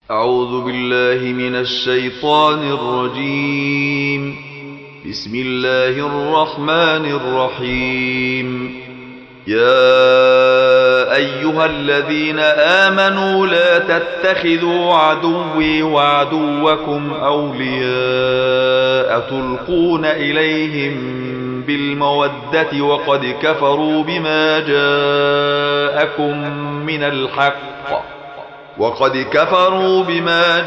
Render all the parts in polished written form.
أعوذ بالله من الشيطان الرجيم. بسم الله الرحمن الرحيم. يا أيها الذين آمنوا لا تتخذوا عدوي وعدوكم أولياء تلقون إليهم بالمودة وقد كفروا بما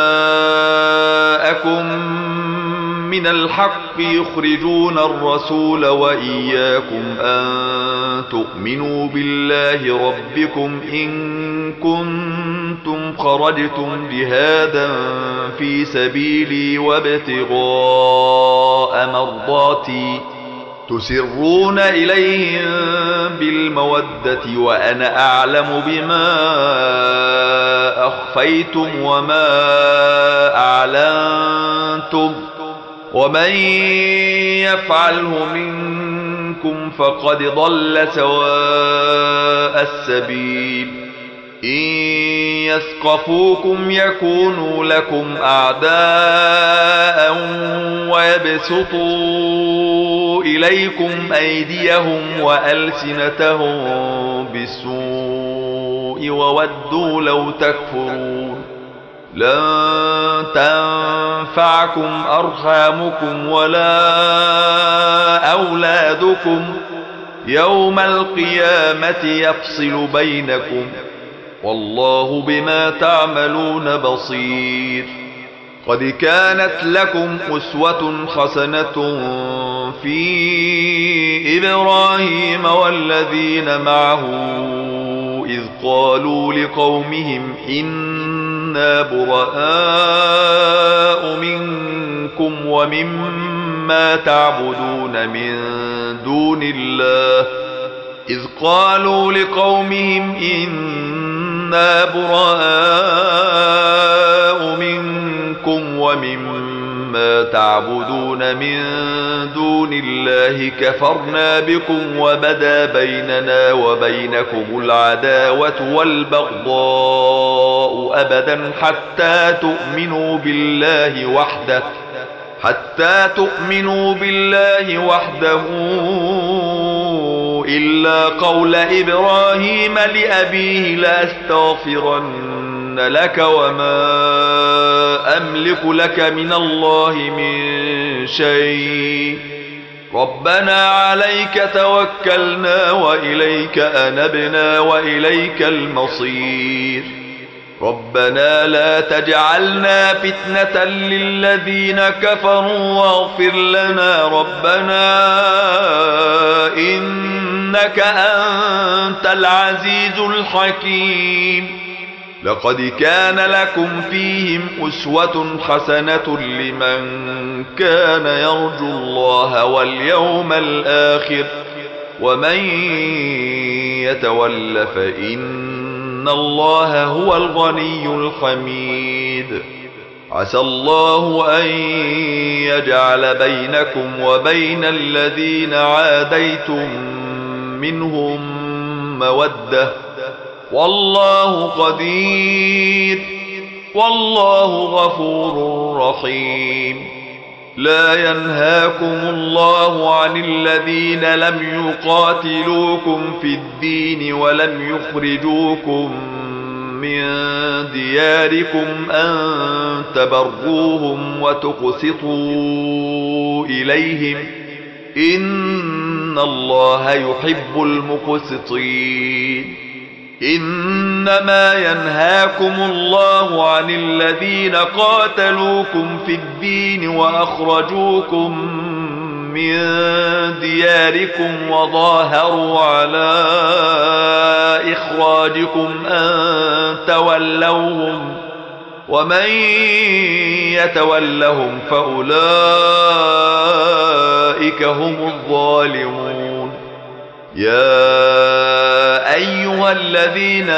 جاءكم من الحق يخرجون الرسول وإياكم أن تؤمنوا بالله ربكم إن كنتم خرجتم جهادا في سبيلي وابتغاء مرضاتي تسرون إليهم بالمودة وأنا أعلم بما أخفيتم وما أعلنتم ومن يفعله منكم فقد ضل سواء السبيل. إن يثقفوكم يكونوا لكم أعداء ويبسطوا إليكم أيديهم وألسنتهم بالسوء وودوا لو تكفرون. لن تنفعكم أرحامكم ولا أولادكم يوم القيامة يفصل بينكم والله بما تعملون بصير. قد كانت لكم أسوة حسنة في إبراهيم والذين معه إذ قالوا لقومهم إنا براء منكم ومما تعبدون من دون الله كفرنا بكم وبدا بيننا وبينكم العداوة والبغضاء أبدا حتى تؤمنوا بالله وحده إلا قول إبراهيم لأبيه لأستغفرن لك وما أملك لك من الله من شيء ربنا عليك توكلنا وإليك أنبنا وإليك المصير. ربنا لا تجعلنا فتنة للذين كفروا واغفر لنا ربنا إنك أنت العزيز الحكيم. لقد كان لكم فيهم أسوة حسنة لمن كان يرجو الله واليوم الآخر ومن يتول فإن الله هو الغني الحميد. عسى الله أن يجعل بينكم وبين الذين عاديتم منهم مودة والله قدير والله غفور رحيم. لا ينهاكم الله عن الذين لم يقاتلوكم في الدين ولم يخرجوكم من دياركم أن تبروهم وتقسطوا إليهم إن الله يحب المقسطين. إنما ينهاكم الله عن الذين قاتلوكم في الدين وأخرجوكم من دياركم وظاهروا على إخراجكم أن تولوهم ومن يتولهم فأولئك هم الظالمون. يا أيها الذين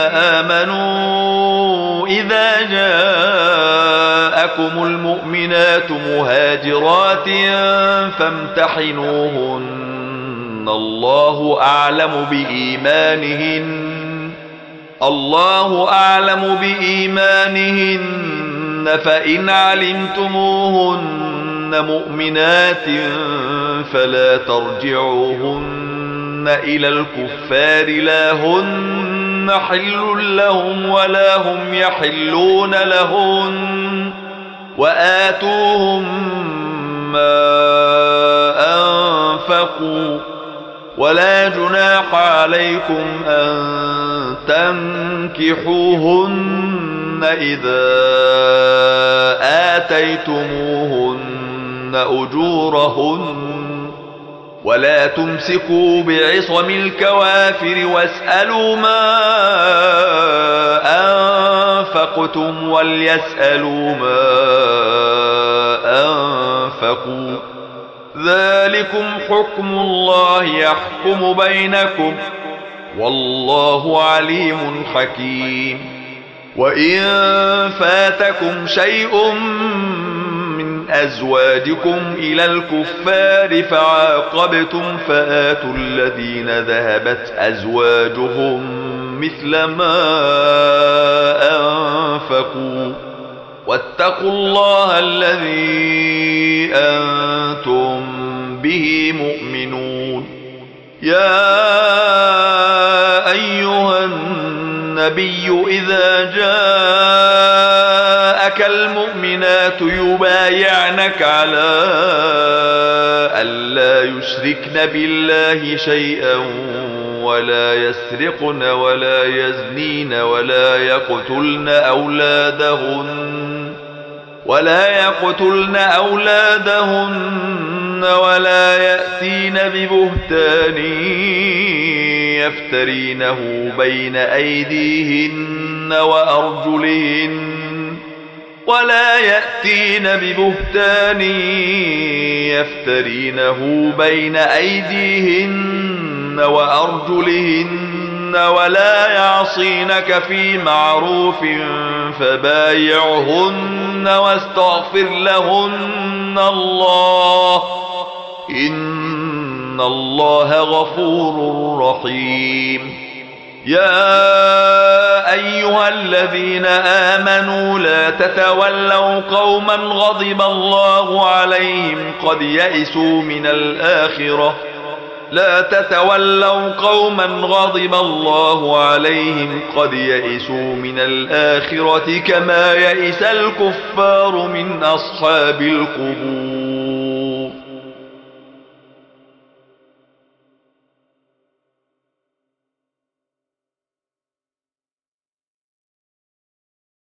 آمنوا إذا جاءكم المؤمنات مهاجرات فامتحنوهن الله أعلم بإيمانهن الله أعلم بإيمانهن فإن علمتموهن مؤمنات فلا ترجعوهن إلى الكفار لا هن حل لهم ولا هم يحلون لهن وآتوهم ما أنفقوا ولا جناح عليكم أن تنكحوهن إذا آتيتموهن أجورهن ولا تمسكوا بعصم الكوافر واسألوا ما أنفقتم وليسألوا ما أنفقوا ذلكم حكم الله يحكم بينكم والله عليم حكيم وإن فاتكم شيء من أزواجكم إلى الكفار فعاقبتم فآتوا الذين ذهبت أزواجهم مثل ما أنفقوا واتقوا الله الذي أنتم به مؤمنون يا أيها النبي إذا جاءك المؤمنات يبايعنك على ألا يشركن بالله شيئا ولا يسرقن ولا يزنين ولا يقتلن أولادهن ولا يأتين ببهتان يفترينه بين أيديهن وأرجلهن ولا يعصينك في معروف فبايعهن واستغفر لهن الله إن الله غفور رحيم يا أيها الذين آمنوا لا تتولوا قوما غضب الله عليهم قد يئسوا من الآخرة كما يئس الكفار من أصحاب القبور